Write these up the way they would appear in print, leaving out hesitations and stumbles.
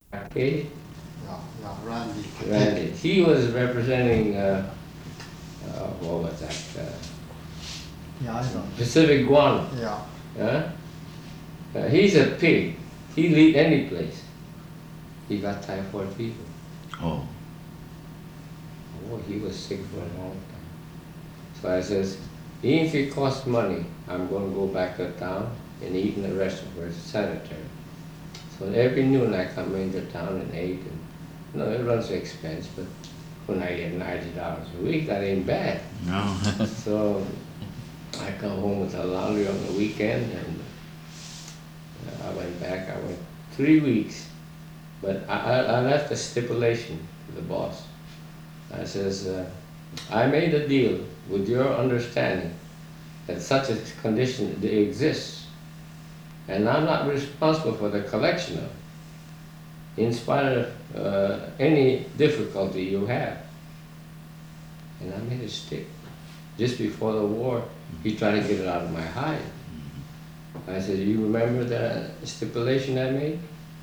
Okay, Randy. Randy. He was representing, what was that? Yeah, I know. Pacific Guam. Yeah. Huh? He's a pig. He lead any place. He got typhoid fever. Oh, Oh, he was sick for a long time. So I says, even if it costs money, I'm going to go back to town and eat in the restaurant where it's sanitary. So every noon I come into town and ate, and it runs an expense, but when I get $90 a week, that ain't bad. no. So I come home with the laundry on the weekend, and I went back. I went 3 weeks, but I left a stipulation to the boss. I says, I made a deal with your understanding that such a condition exists, and I'm not responsible for the collection of it, in spite of any difficulty you have. And I made it stick. Just before the war, he tried to get it out of my hide. I said, you remember the stipulation I made?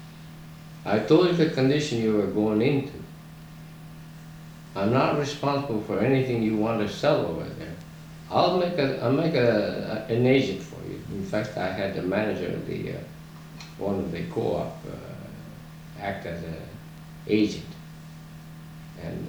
I told you the condition you were going into. I'm not responsible for anything you want to sell over there. I'll make an agent for you. In fact, I had the manager of the one of the co-op act as an agent, and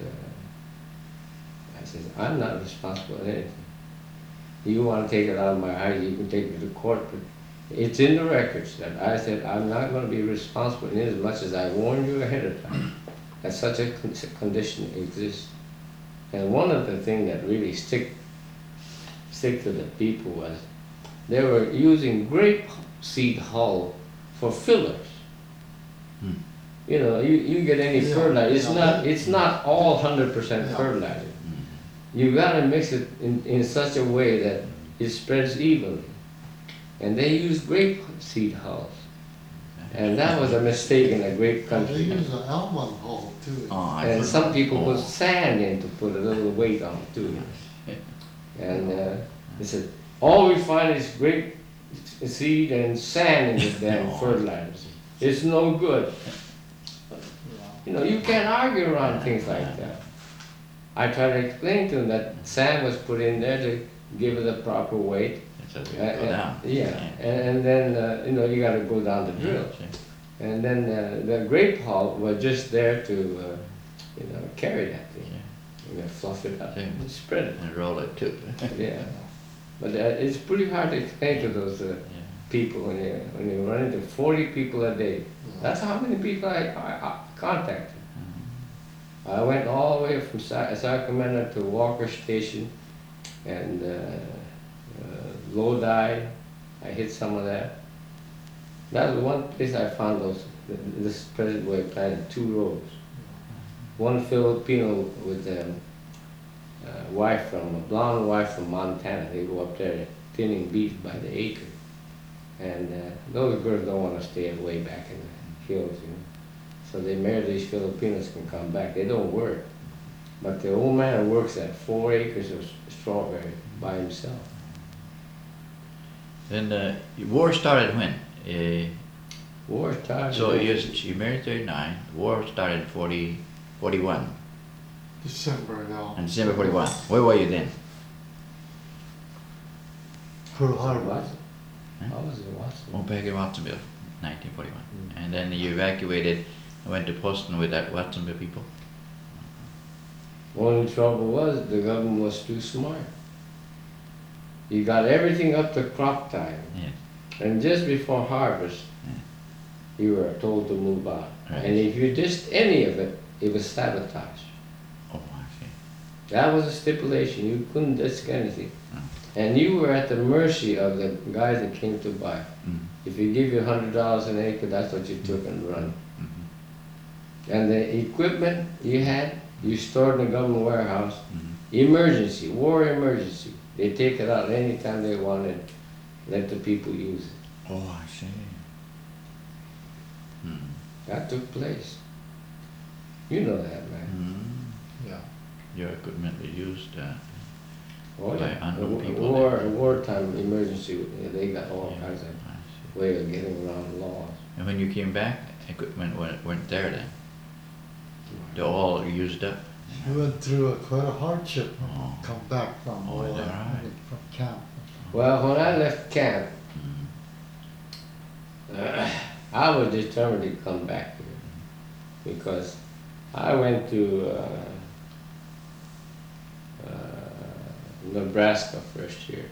I said, I'm not responsible for anything. You want to take it out of my eyes, you can take it to court, but it's in the records that I said I'm not going to be responsible in as much as I warned you ahead of time that such a condition exists. And one of the things that really stick to the people was they were using grape seed hull for fillers. Hmm. You get any Yeah, fertilizer, yeah. it's not all 100% Yeah. fertilizer. You gotta mix it in such a way that it spreads evenly. And they use grape seed hulls. And that was a mistake in a grape They country. use an almond hull too. Oh, I And some people put Oh. sand in to put a little weight on it too. And they said, all we find is grape seed and sand in the damn Oh. fertilizer. It's no good. Yeah. You can't argue around things like that. I tried to explain to them that sand was put in there to give it the proper weight. So we go down. Yeah, and then, you gotta go down the drill. And then the grape hull was just there to, carry that thing. Fluff it up Yeah. and spread it. And roll it too. Yeah. But it's pretty hard to explain to those people when you run into 40 people a day. That's how many people I contacted. I went all the way from Sacramento to Walker Station and Lodi. I hit some of that. That was one place I found this present boy planted 2 rows. One Filipino with a blonde wife from Montana. They go up there thinning beef by the acre. And those girls don't want to stay way back in the hills, So they marry these Filipinos can come back. They don't work. But the old man works at 4 acres of strawberry by himself. Then the war started when? War started. So you married 39. War started 41. December now. And December 41. Where were you then? Pearl Harbor. What? Huh? I was in Watson. Oh, back in Watsonville, 1941. And then you evacuated and went to Boston with that Watsonville people. Only trouble was the government was too smart. You got everything up to crop time. Yeah. And just before harvest, you were told to move out. Right. And if you dissed any of it, it was sabotage. Oh, I see. That was a stipulation. You couldn't disk anything. Mm. And you were at the mercy of the guys that came to buy. Mm. If you give you $100 an acre, that's what you took and run. Mm-hmm. And the equipment you had, you stored in the government warehouse. Mm-hmm. Emergency, war emergency. They take it out anytime they want and let the people use it. Oh, I see. Mm. That took place. You know that, man. Mm. Yeah. Your equipment was used Oh, by yeah. unknown people. Wartime emergency, they got all Yeah, kinds of I see. way of getting around the laws. And when you came back, equipment weren't there then. They're all used up. We went through quite a hardship, Oh. come back from, Oh, is that right? from camp. Well, when I left camp, I was determined to come back here because I went to Nebraska first year,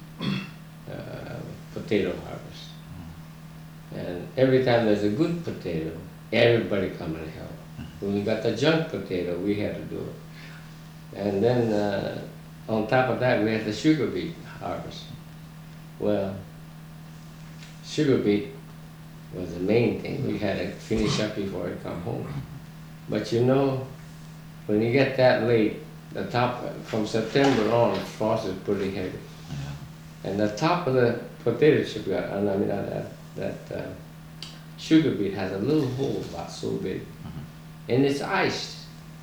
potato harvest. And every time there's a good potato, everybody come and help. When we got the junk potato, we had to do it. And then on top of that, we had the sugar beet harvest. Well, sugar beet was the main thing. We had to finish up before I come home. But you know, when you get that late, the top, from September on, frost is pretty heavy. And the top of the potato chip, that sugar beet has a little hole about so big. And it's iced.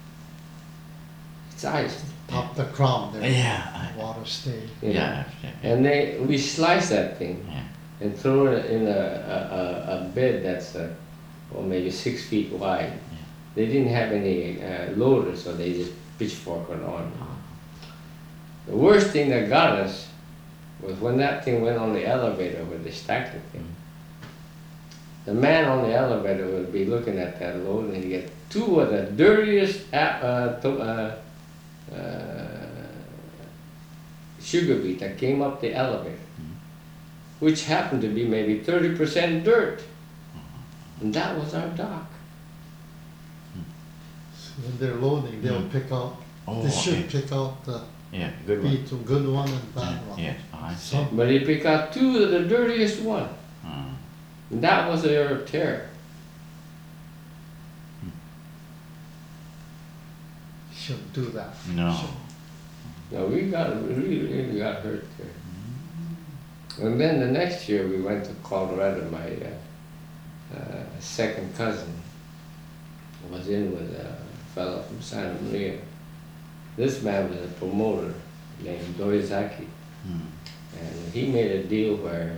It's iced. Top the crown there. Yeah. Water stayed. You know. Yeah. And we slice that thing Yeah. and throw it in a bed that's maybe 6 feet wide. They didn't have any loader, so they just pitchforked it on. The worst thing that got us was when that thing went on the elevator where they stacked the thing. The man on the elevator would be looking at that load and he'd get two of the dirtiest sugar beet that came up the elevator, which happened to be maybe 30% dirt. And that was our dock. So when they're loading, they'll pick out, Oh, they should okay. pick out the Yeah, good one. beet, a good one and bad one. Yes, I see. Some, But he picked out two of the dirtiest one. Mm. And that was their terror. shouldn't do that. No. Shouldn't. No, we really got hurt there. And then the next year we went to Colorado. My second cousin was in with a fellow from Santa Maria. This man was a promoter named Dorizaki. Mm. And he made a deal where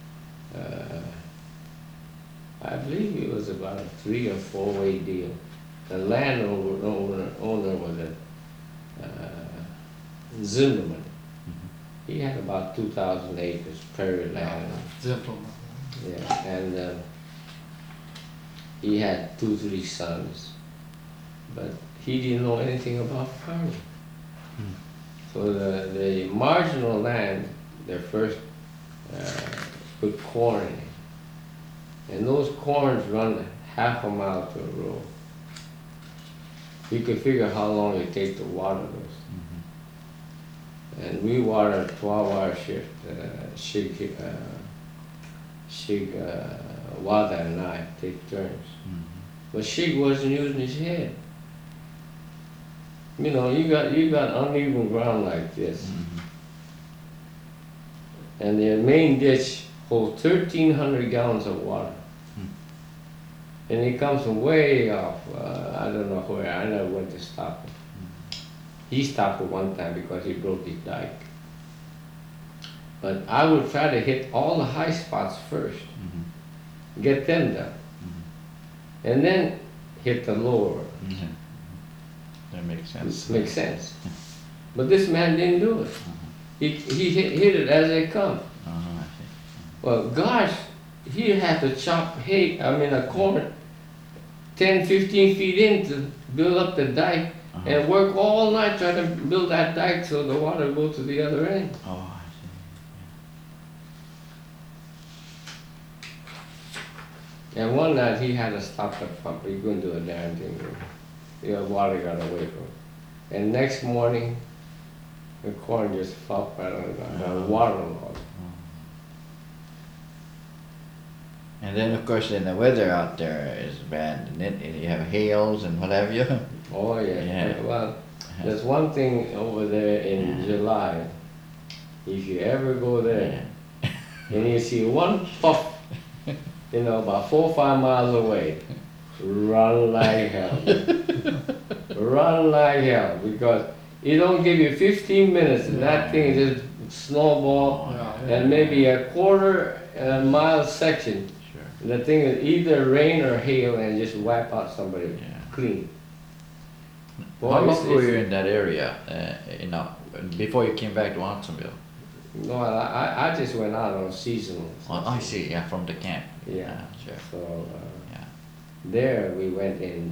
I believe it was about a 3 or 4 way deal. The landowner was a Zimmerman. He had about 2,000 acres prairie land. Gentlemen. Yeah, and he had 2, 3 sons, but he didn't know anything about farming. So the marginal land, their first put corn in it. And those corns run half a mile to a row. You can figure how long it takes to water those. And we water a 12-hour shift. Shig Wada and I take turns. But Shig wasn't using his head. You know, you got uneven ground like this. And the main ditch holds 1,300 gallons of water. And he comes from way off, I don't know where, I never went to stop him. He stopped it one time because he broke his dike. But I would try to hit all the high spots first, get them done, and then hit the lower. That makes sense. Makes sense. But this man didn't do it. He hit it as they come. Oh, I see. Well, gosh, he had to chop a corn 10, 15 feet in to build up the dike and work all night trying to build that dike so the water goes to the other end. Oh, I see. And one night he had to stop the pump. He couldn't do a damn thing. Water got away from him. And next morning, the corn just flopped right on the ground, a waterlogged. And then, of course, then the weather out there is bad, and you have hails and what have you. Oh yeah. Yeah. Well, there's one thing over there in July. If you ever go there and you see one puff, about 4 or 5 miles away, run like hell. Run like hell, because it don't give you 15 minutes and that thing just snowball, and maybe a quarter mile section The thing is either rain or hail and just wipe out somebody Yeah. clean. How Boy, long were you it's- in that area, before you came back to Watsonville? No, I just went out on seasonal. Oh, I see, yeah, from the camp. Yeah. Sure, So yeah. there we went in.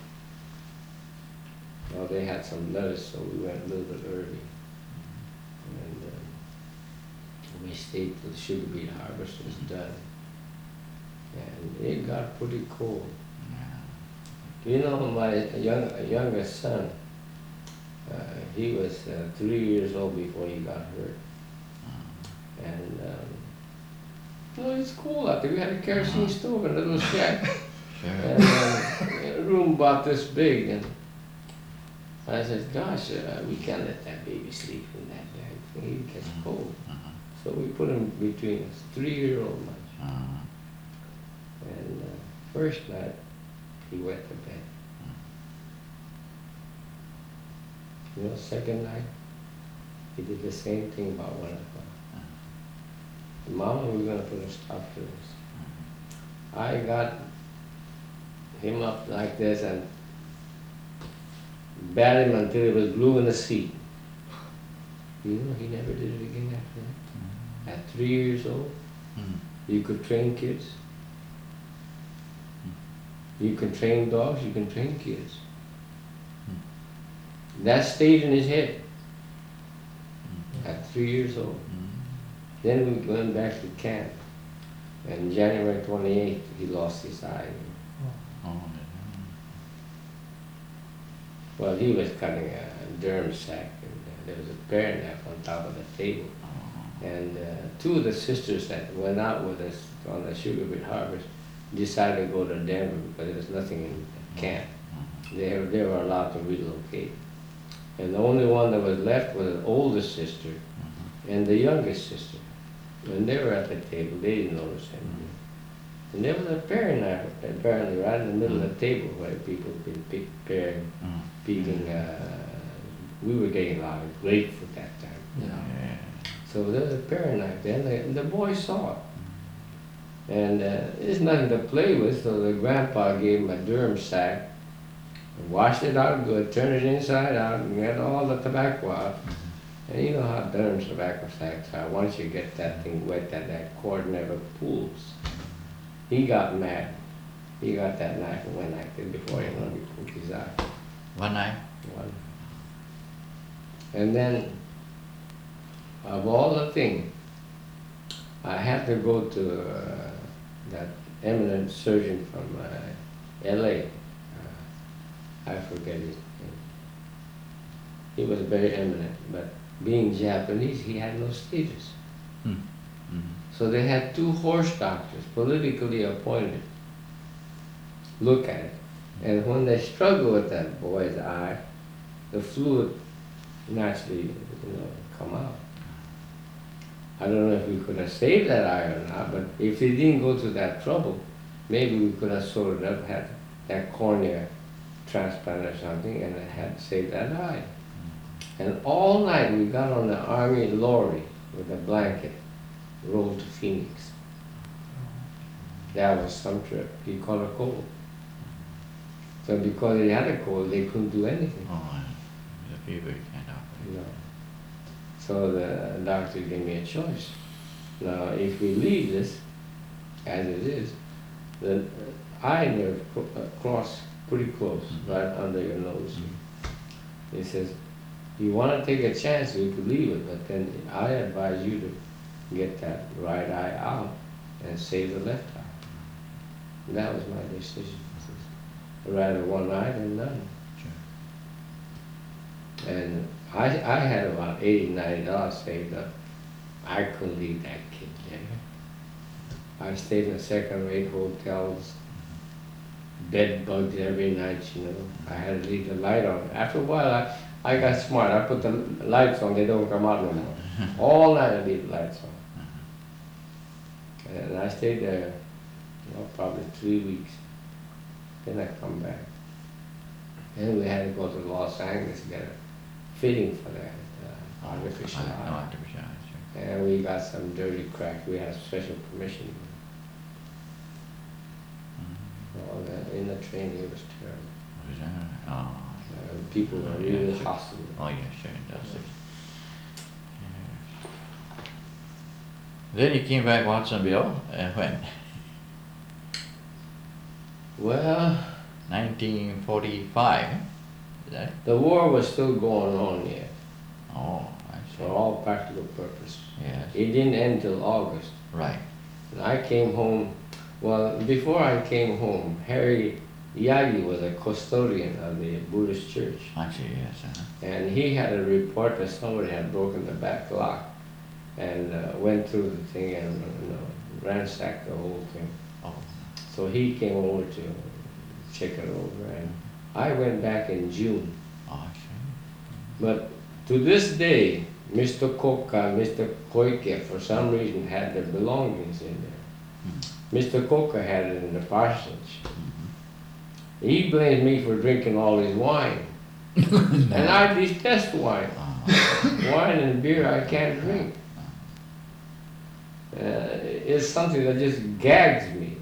Well, they had some lettuce, so we went a little bit early, and we stayed till the sugar beet harvest was done. And it got pretty cold. Yeah. You know, my youngest son, he was 3 years old before he got hurt. And it's cool out there. We had a kerosene stove and a little shack. Sure. And a room about this big. And I said, gosh, we can't let that baby sleep in that damn thing. He gets cold. So we put him between us, 3-year-old much. And first night, he went to bed. You know, second night, he did the same thing about 1 o'clock. Mama, we're gonna put a stop to this. I got him up like this and bat him until he was blue in the seat. You know, he never did it again after that. At 3 years old, you could train kids. You can train dogs, you can train kids. That stayed in his head at 3 years old. Then we went back to camp. And January 28th, he lost his eye. Oh, Well, he was cutting a germ sack, and there was a bear nap on top of the table. And 2 of the sisters that went out with us on the sugar beet harvest decided to go to Denver because there was nothing in camp. They were allowed to relocate. And the only one that was left was the oldest sister and the youngest sister. When they were at the table, they didn't notice anything. And there was a pear knife apparently right in the middle of the table where people been picking. We were getting a lot of grapefruit that time. Yeah. So there was a pear knife there, and the boy saw it. And there's nothing to play with, so the grandpa gave him a germ sack, washed it out good, turned it inside out, and got all the tobacco out. And you know how germ tobacco sacks are. Once you get that thing wet, that cord never pulls. He got mad. He got that knife and went like this before he poked his eye. One night? One. And then, of all the things, I had to go to that eminent surgeon from LA. I forget his name. He was very eminent, but being Japanese, he had no status. So they had 2 horse doctors, politically appointed, look at it. And when they struggled with that boy's eye, the fluid naturally, come out. I don't know if we could have saved that eye or not, but if they didn't go through that trouble, maybe we could have sewed it up, had that cornea transplant or something, and had saved that eye. And all night we got on the Army lorry with a blanket, rolled to Phoenix. That was some trip. He caught a cold. So because he had a cold, they couldn't do anything. Oh, the fever you can't operate. No. So the doctor gave me a choice. Now, if we leave this as it is, the eye nerve cross pretty close, right under your nose. He says, you want to take a chance, we could leave it, but then I advise you to get that right eye out and save the left eye. That was my decision. Rather one eye than none. Sure. And I had about $80, $90 saved up. I couldn't leave that kid there. I stayed in second-rate hotels, bed bugs every night, I had to leave the light on. After a while, I got smart. I put the lights on, they don't come out no more. All night I leave the lights on. And I stayed there, probably 3 weeks. Then I come back. Then we had to go to Los Angeles to get a fitting for that artificial eye. Artificial eye, sure. And we got some dirty crack. We had special permission. in the train, it was terrible. Was that? Oh, People were Yeah, really sure. hostile. oh yeah, sure it does. Then you came back Watsonville, when? Well, 1945, is that? the war was still going on yet, Oh, I for see. all practical purposes. Yes, It didn't end till August. right. And I came home, well, before I came home, Harry Yagi was a custodian of the Buddhist church. I see, yes, And he had a report that somebody had broken the back lock and went through the thing and ransacked the whole thing. oh, So he came over to check it over, and I went back in June. oh, I see. But to this day, Mr. Koka, Mr. Koike, for some reason, had their belongings in there. Mr. Koka had it in the parsonage. He blamed me for drinking all his wine. And I detest wine. Wine and beer I can't drink. It's something that just gags me.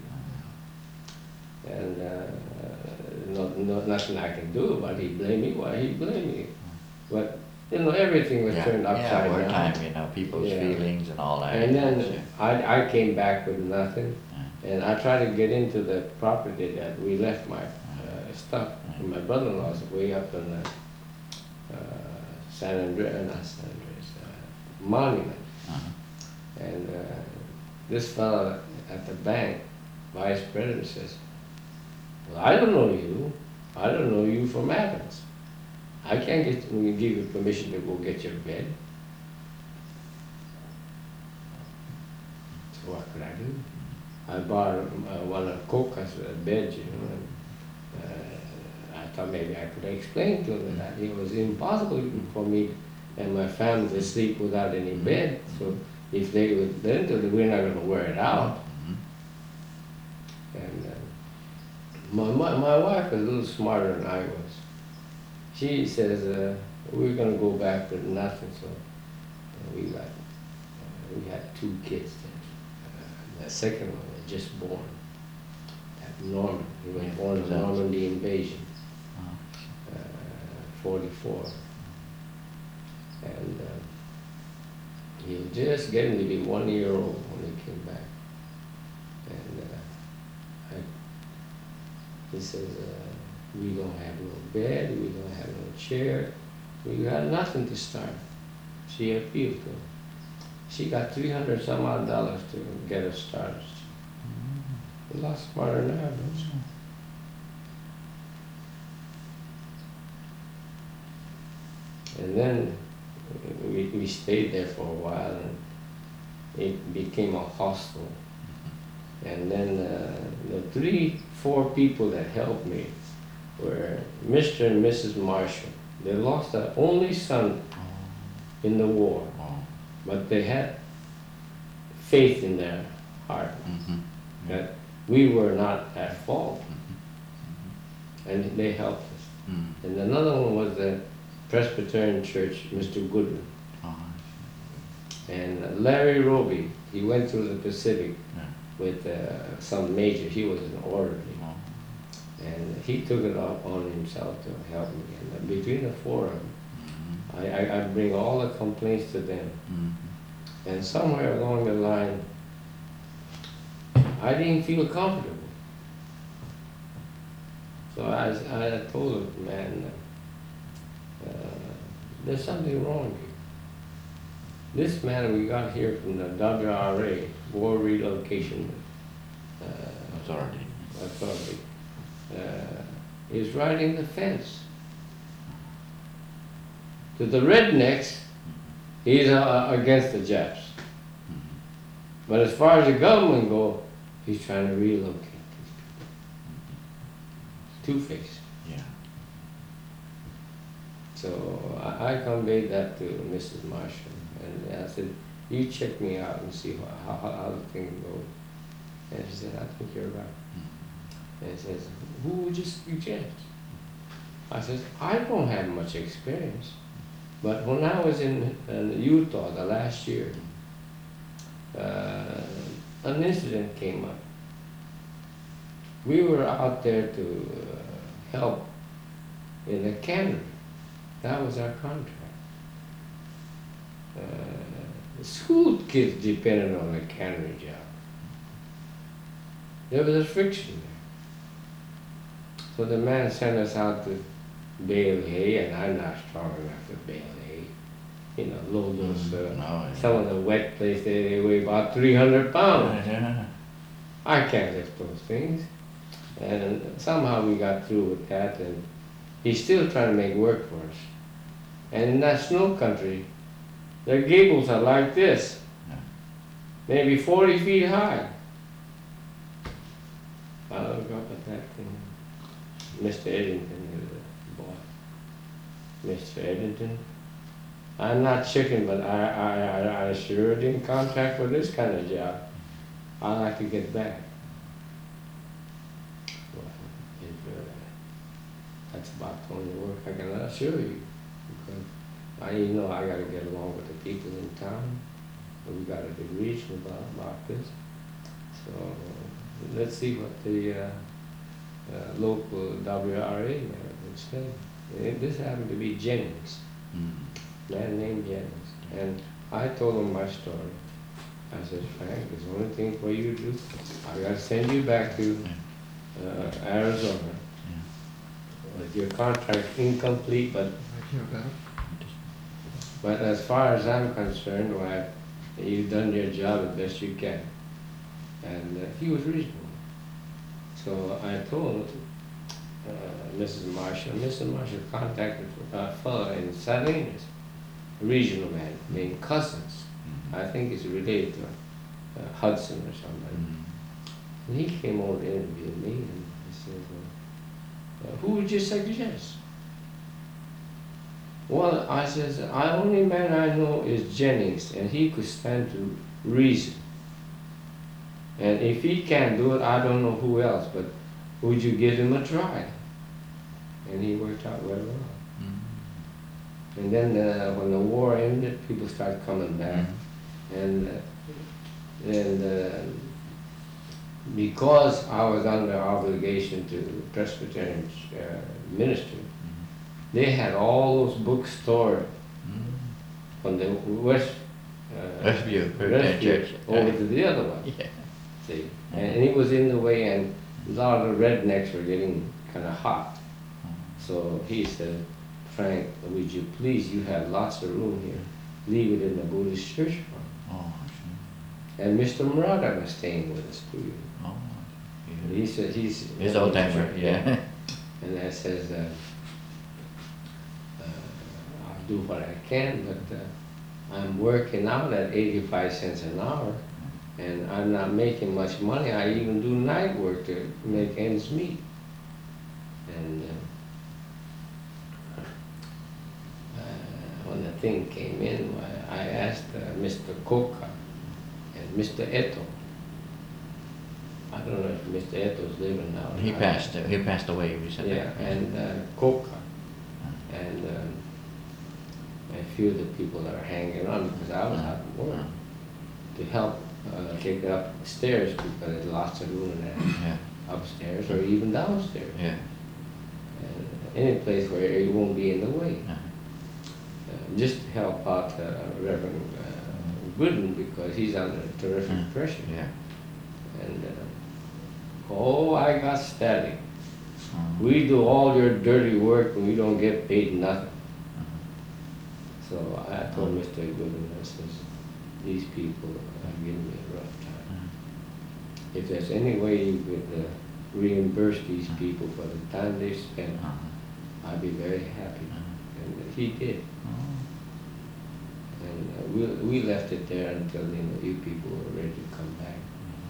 And nothing I can do about it. He blamed me, why he blamed me. But, everything was turned upside over down. time, people's Yeah. feelings and all that. And then yes, I came back with nothing. And I tried to get into the property that we left my stuff. And my brother-in-law's way up in the San Andreas, not San Andreas, Monument. uh-huh. And this fellow at the bank, vice president, says, well, I don't know you. I don't know you from Adams. I can't give you permission to go get your bed. So what could I do? I bought one of Coca's beds, and I thought maybe I could explain to him that it was impossible for me and my family to sleep without any bed. So if they would then do it, we're not going to wear it out. And my wife was a little smarter than I was. She says, we're going to go back to nothing. So we had 2 kids then. The second one was just born. That Norman, he was born in Normandy invasion, 44. And he was just getting to be 1 year old when he came back. And he says, we don't have no bed, we don't have no chair, we got nothing to start. She appealed to him. She got $300 some odd to get us started. A lot smarter than I was. And then we stayed there for a while, and it became a hostel. And then the 3-4 people that helped me were Mr. and Mrs. Marshall. They lost their only son in the war, but they had faith in their heart that we were not at fault, and they helped us. And another one was the Presbyterian Church, Mr. Goodwin. And Larry Roby, he went through the Pacific with some major, he was an orderly. And he took it on himself to help me. And between the 4 of them, I bring all the complaints to them. And somewhere along the line, I didn't feel comfortable. So I told him, man, there's something wrong here. This man we got here from the WRA, War Relocation Authority, is riding the fence. To the rednecks, he's against the Japs. But as far as the government go, he's trying to relocate these people. Two-faced. Yeah. So I conveyed that to Mrs. Marshall, and I said, you check me out and see how the thing goes. And she said, I think you're right. And he says, who would you suggest? I said, I don't have much experience. But when I was in Utah the last year, an incident came up. we were out there to help in a cannery. That was our contract. School kids depended on the cannery job. There was a friction there. So the man sent us out to bale hay, and I'm not strong enough to bale hay. You know, load those, some of the wet places, they weigh about 300 pounds. Yeah. I can't lift those things. And somehow we got through with that, and he's still trying to make work for us. And in that snow country, their gables are like this, maybe 40 feet high. I look up at that thing. Mr. Eddington is the boss. Mr. Eddington, I'm not chicken, but I sure didn't contract for this kind of job. I like to get back. Well, that's about the only work I can assure you. Because I gotta get along with the people in town. We got a region about this. So let's see what the local WRA would say. This happened to be Jennings, man named Jennings. And I told him my story. I said, Frank, there's the only thing for you to do. I got to send you back to Arizona with your contract incomplete, Right here, better. but as far as I'm concerned, why, you've done your job as best you can. And he was reasonable. So I told Mrs. Marshall contacted a fellow in Salinas, a regional man named Cousins. I think he's related to Hudson or somebody. And he came over to interview me, and he said, who would you suggest? Well, I says, the only man I know is Jennings, and he could stand to reason. And if he can't do it, I don't know who else, but would you give him a try? And he worked out very well. And then when the war ended, people started coming back. And because I was under obligation to Presbyterian ministry, they had all those books stored from the Westview Church over to the other one. Yeah. See, and he was in the way, and a lot of the rednecks were getting kind of hot. So he said, Frank, would you please, you have lots of room here, leave it in the Buddhist church for him. Oh, And Mr. Murata was staying with us too. oh, And he said he's old timer, yeah. And I says, I'll do what I can, but I'm working out at 85 cents an hour, and I'm not making much money. I even do night work to make ends meet. And when the thing came in, I asked Mr. Coca and Mr. Eto. I don't know if Mr. Eto's living now. He passed away recently. Yeah, and Coca and a few of the people that are hanging on, because I was out of work, to help take it upstairs, because there's lots of room in there, upstairs or even downstairs. Yeah. And any place where it won't be in the way. Just to help out Reverend Gooden, because he's under terrific pressure. Yeah. And I got static. We do all your dirty work and we don't get paid nothing. So I told Mr. Gooden, I says, these people are giving me a rough time. If there's any way you could reimburse these people for the time they spent, I'd be very happy. And he did. And we left it there until you people were ready to come back.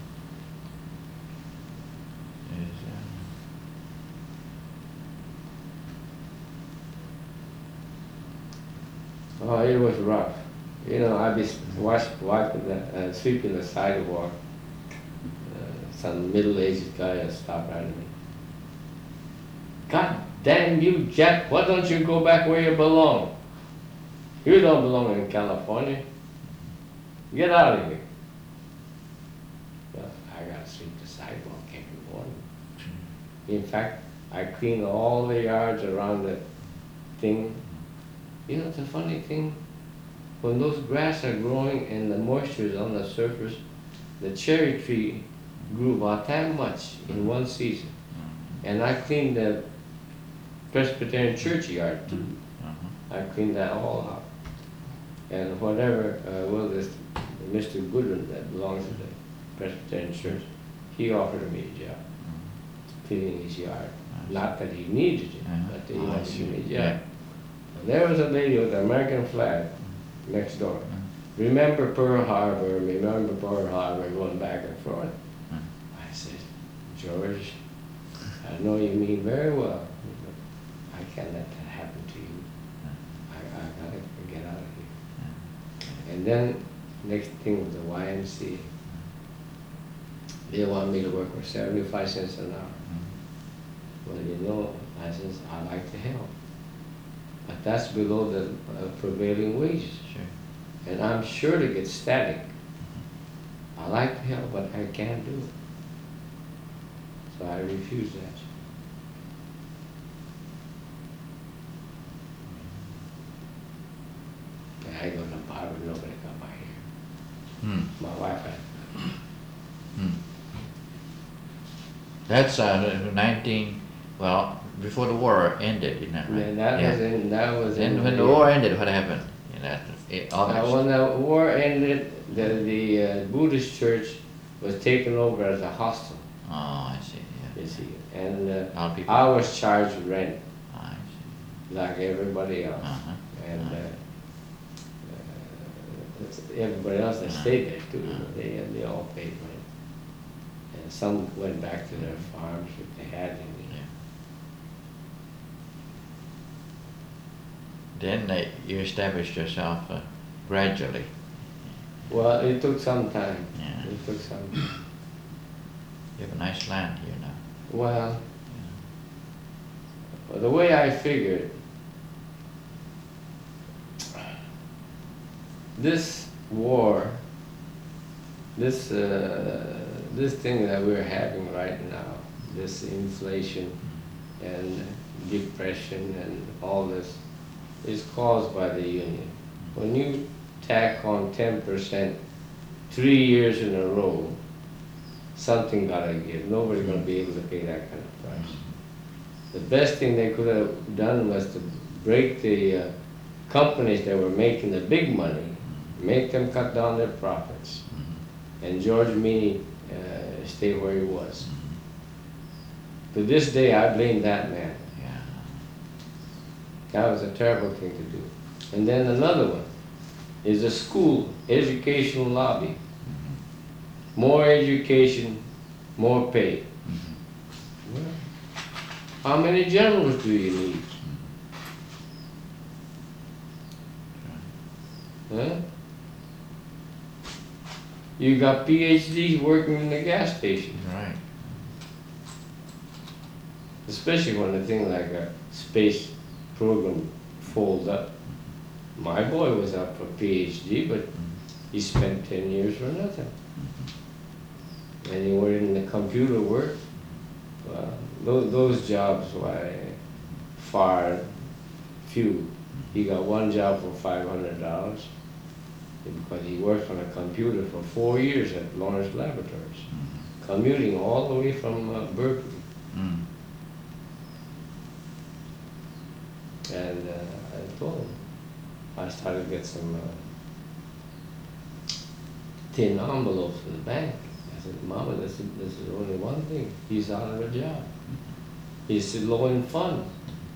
Oh, it was rough. I'd be sweeping the sidewalk. Some middle-aged guy would stop right at me. God damn you, Jack! Why don't you go back where you belong? You don't belong in California. Get out of here. Well, I gotta sweep the sidewalk every morning. In fact, I cleaned all the yards around the thing. You know, the funny thing, when those grass are growing and the moisture is on the surface, the cherry tree grew about that much in one season. And I cleaned the Presbyterian churchyard too. I cleaned that all out. And whatever, this Mr. Goodwin that belongs to the Presbyterian church, he offered me a job, cleaning his yard. Not that he needed it, but he offered me a job. Yeah. And there was a lady with an American flag next door. Remember Pearl Harbor, remember Pearl Harbor, going back and forth. I said, George, I know you mean very well, but I can't let that happen to you. I gotta get out of here. And then, next thing was the YMCA. They want me to work for 75 cents an hour. Well, you know, I says, I like to help. But that's below the prevailing wages. Sure. And I'm sure to get static. I like to help, but I can't do it. So I refuse that. And I go to the barber, nobody got my hair. Hmm. My wife had. Hmm. That's 19, well, before the war ended, isn't that right? And that was in, Then when the war ended, what happened? In that, August? when the war ended, the Buddhist church was taken over as a hostel, Oh, I see, yeah. you see. And A lot of people. I was charged rent, I see. like everybody else. Uh-huh. And everybody else that stayed there too, they all paid rent. And some went back to their farms if they had any. Then you established yourself gradually. Well, it took some time. Yeah. It took some. You have a nice land here now. Well, the way I figured, this war, this thing that we're having right now, this inflation and depression and all this, is caused by the union. When you tack on 10% 3 years in a row, something gotta give. Nobody's gonna be able to pay that kind of price. The best thing they could have done was to break the companies that were making the big money, make them cut down their profits. And George Meany stay where he was. To this day, I blame that man. Yeah. That was a terrible thing to do. And then another one is the school educational lobby. More education, more pay. Well, how many generals do you need? Huh? You got PhDs working in the gas station, Right. especially when a thing like a space program folds up. My boy was up for PhD, but he spent 10 years for nothing. And he were in the computer work. Well, those jobs were far few. He got one job for $500 because he worked on a computer for 4 years at Lawrence Laboratories, commuting all the way from Berkeley. Mm. And I told him, I started to get some tin envelopes in the bank. I said, Mama, this is only one thing. He's out of a job. He's low in funds.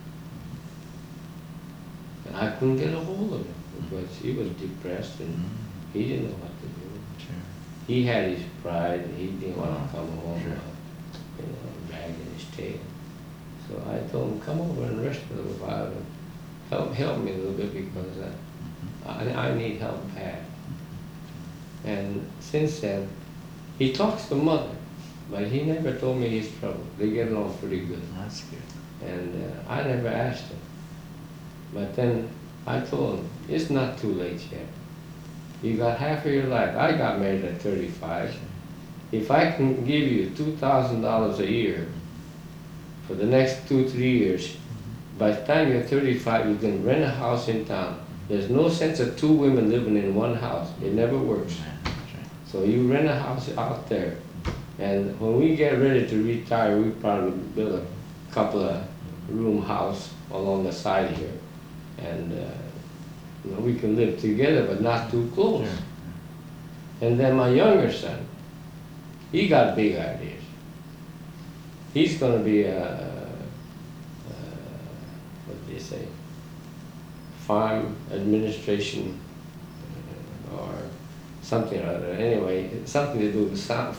And I couldn't get a hold of him because he was depressed and he didn't know what to do. Sure. He had his pride and he didn't want to come home, Sure. dragging his tail. So I told him, come over and rest a little while and help me a little bit because I need help bad. And since then, he talks to Mother, but he never told me his trouble. They get along pretty good. That's good. And I never asked him. But then I told him, it's not too late yet. You got half of your life. I got married at 35. If I can give you $2,000 a year, for the next 2-3 years. By the time you're 35, you can rent a house in town. There's no sense of two women living in one house. It never works. That's right. So you rent a house out there, and when we get ready to retire, we probably build a couple of room house along the side here, and you know, we can live together, but not too close. Sure. And then my younger son, he got big ideas. He's going to be what do you say, farm administration or something or other. Anyway, something to do with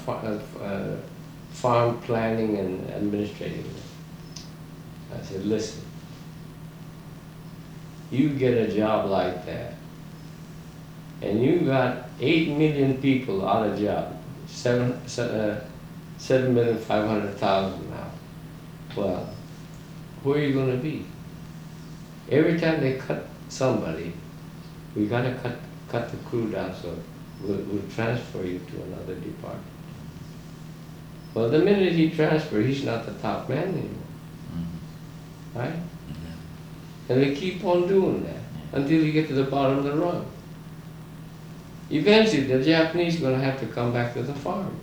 farm planning and administrating. I said, listen, you get a job like that, and you got 8 million people out of job, 7,500,000 now. Well, where are you going to be? Every time they cut somebody, we got to cut the crew down, so we'll transfer you to another department. Well, the minute he transfers, he's not the top man anymore, right? And they keep on doing that until you get to the bottom of the rung. Eventually, the Japanese are going to have to come back to the farm.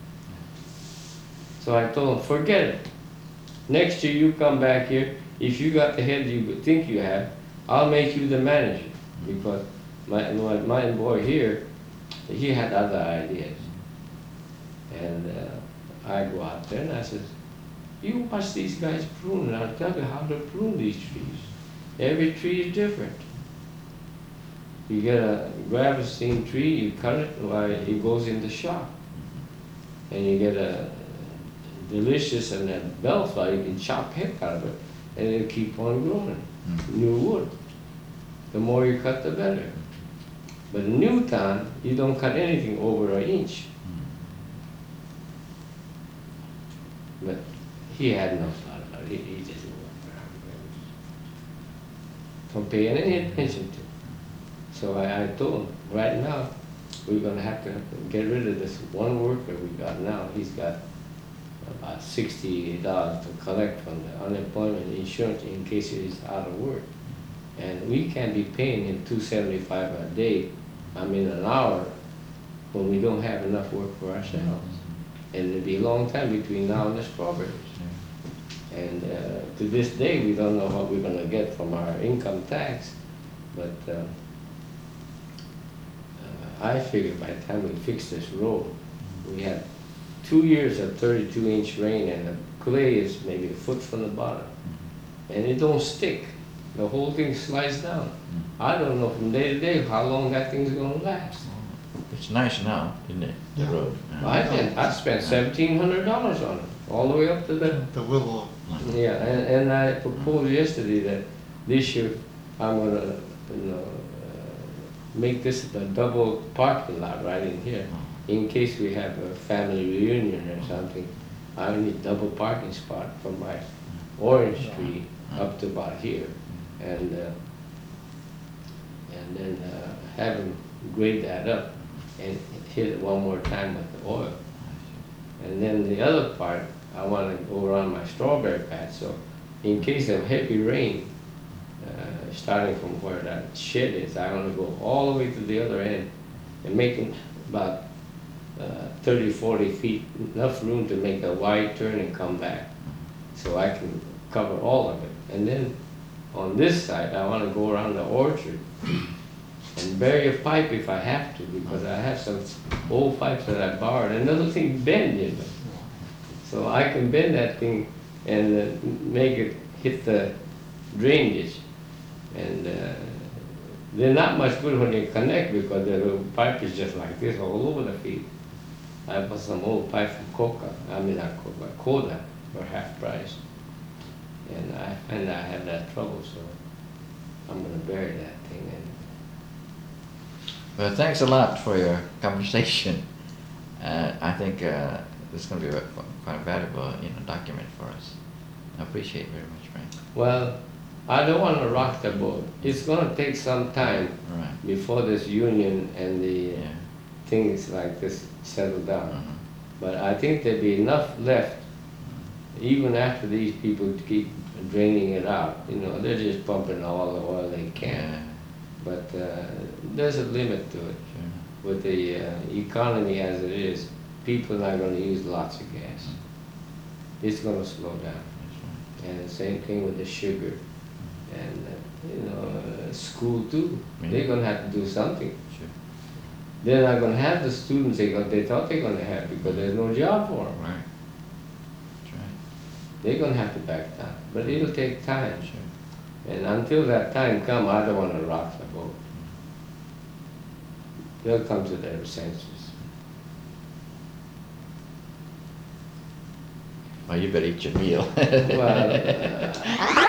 So I told them, forget it. Next year you come back here, if you got the head you think you have, I'll make you the manager. Because my boy here, he had other ideas. And I go out there and I says, you watch these guys prune, and I'll tell you how to prune these trees. Every tree is different. You get a gravestine tree, you cut it while it goes in the shop. And you get a delicious and a bellflower, you can chop heck out of it, and it'll keep on growing. New wood. The more you cut, the better. But in Newtown, you don't cut anything over an inch. But he had no thought about it. He just don't pay any attention to it. So I told him, right now, we're going to have to get rid of this one worker we got now. He's got about $60 to collect from the unemployment insurance in case he's out of work. And we can't be paying him $275 a day, an hour, when we don't have enough work for ourselves. And it'll be a long time between now and the strawberries. And to this day, we don't know what we're going to get from our income tax, but I figure by the time we fix this road, we have 2 years of 32-inch rain, and the clay is maybe a foot from the bottom, and it don't stick. The whole thing slides down. I don't know from day to day how long that thing's going to last. It's nice now, isn't it? The Yeah. road. I spent $1,700 on it, all the way up to the. The willow. Yeah, and I proposed yesterday that this year I'm gonna, make this a double parking lot right in here. In case we have a family reunion or something, I need double parking spot from my orange tree up to about here. And then have him grade that up and hit it one more time with the oil. And then the other part, I want to go around my strawberry patch, so in case of heavy rain, starting from where that shed is, I want to go all the way to the other end and make it about 30, 40 feet, enough room to make a wide turn and come back, so I can cover all of it. And then on this side, I want to go around the orchard and bury a pipe if I have to, because I have some old pipes that I borrowed, and those things bend, you know. So I can bend that thing and make it hit the drainage. And they're not much good when they connect, because the little pipe is just like this all over the field. I bought some old pipe from Koda for half price. And I find I have that trouble, so I'm going to bury that thing. Well, thanks a lot for your conversation. I think this is going to be quite a valuable, document for us. I appreciate it very much, Frank. Well, I don't want to rock the boat. It's going to take some time before this union and the things like this settle down. But I think there'll be enough left even after these people keep draining it out, you know, they're just pumping all the oil they Yeah, can. But there's a limit to it. sure. With the economy as it is, people are going to use lots of gas. It's going to slow down. That's right. And the same thing with the sugar. And, you know, school too. Yeah. They're going to have to do something. Sure. They're not going to have the students they thought they were going to have because there's no job for them. Right. That's right. They're going to have to back down. But it'll take time. Sure. And until that time comes, I don't want to rock the boat. They'll come to their senses. Well, you better eat your meal. Well,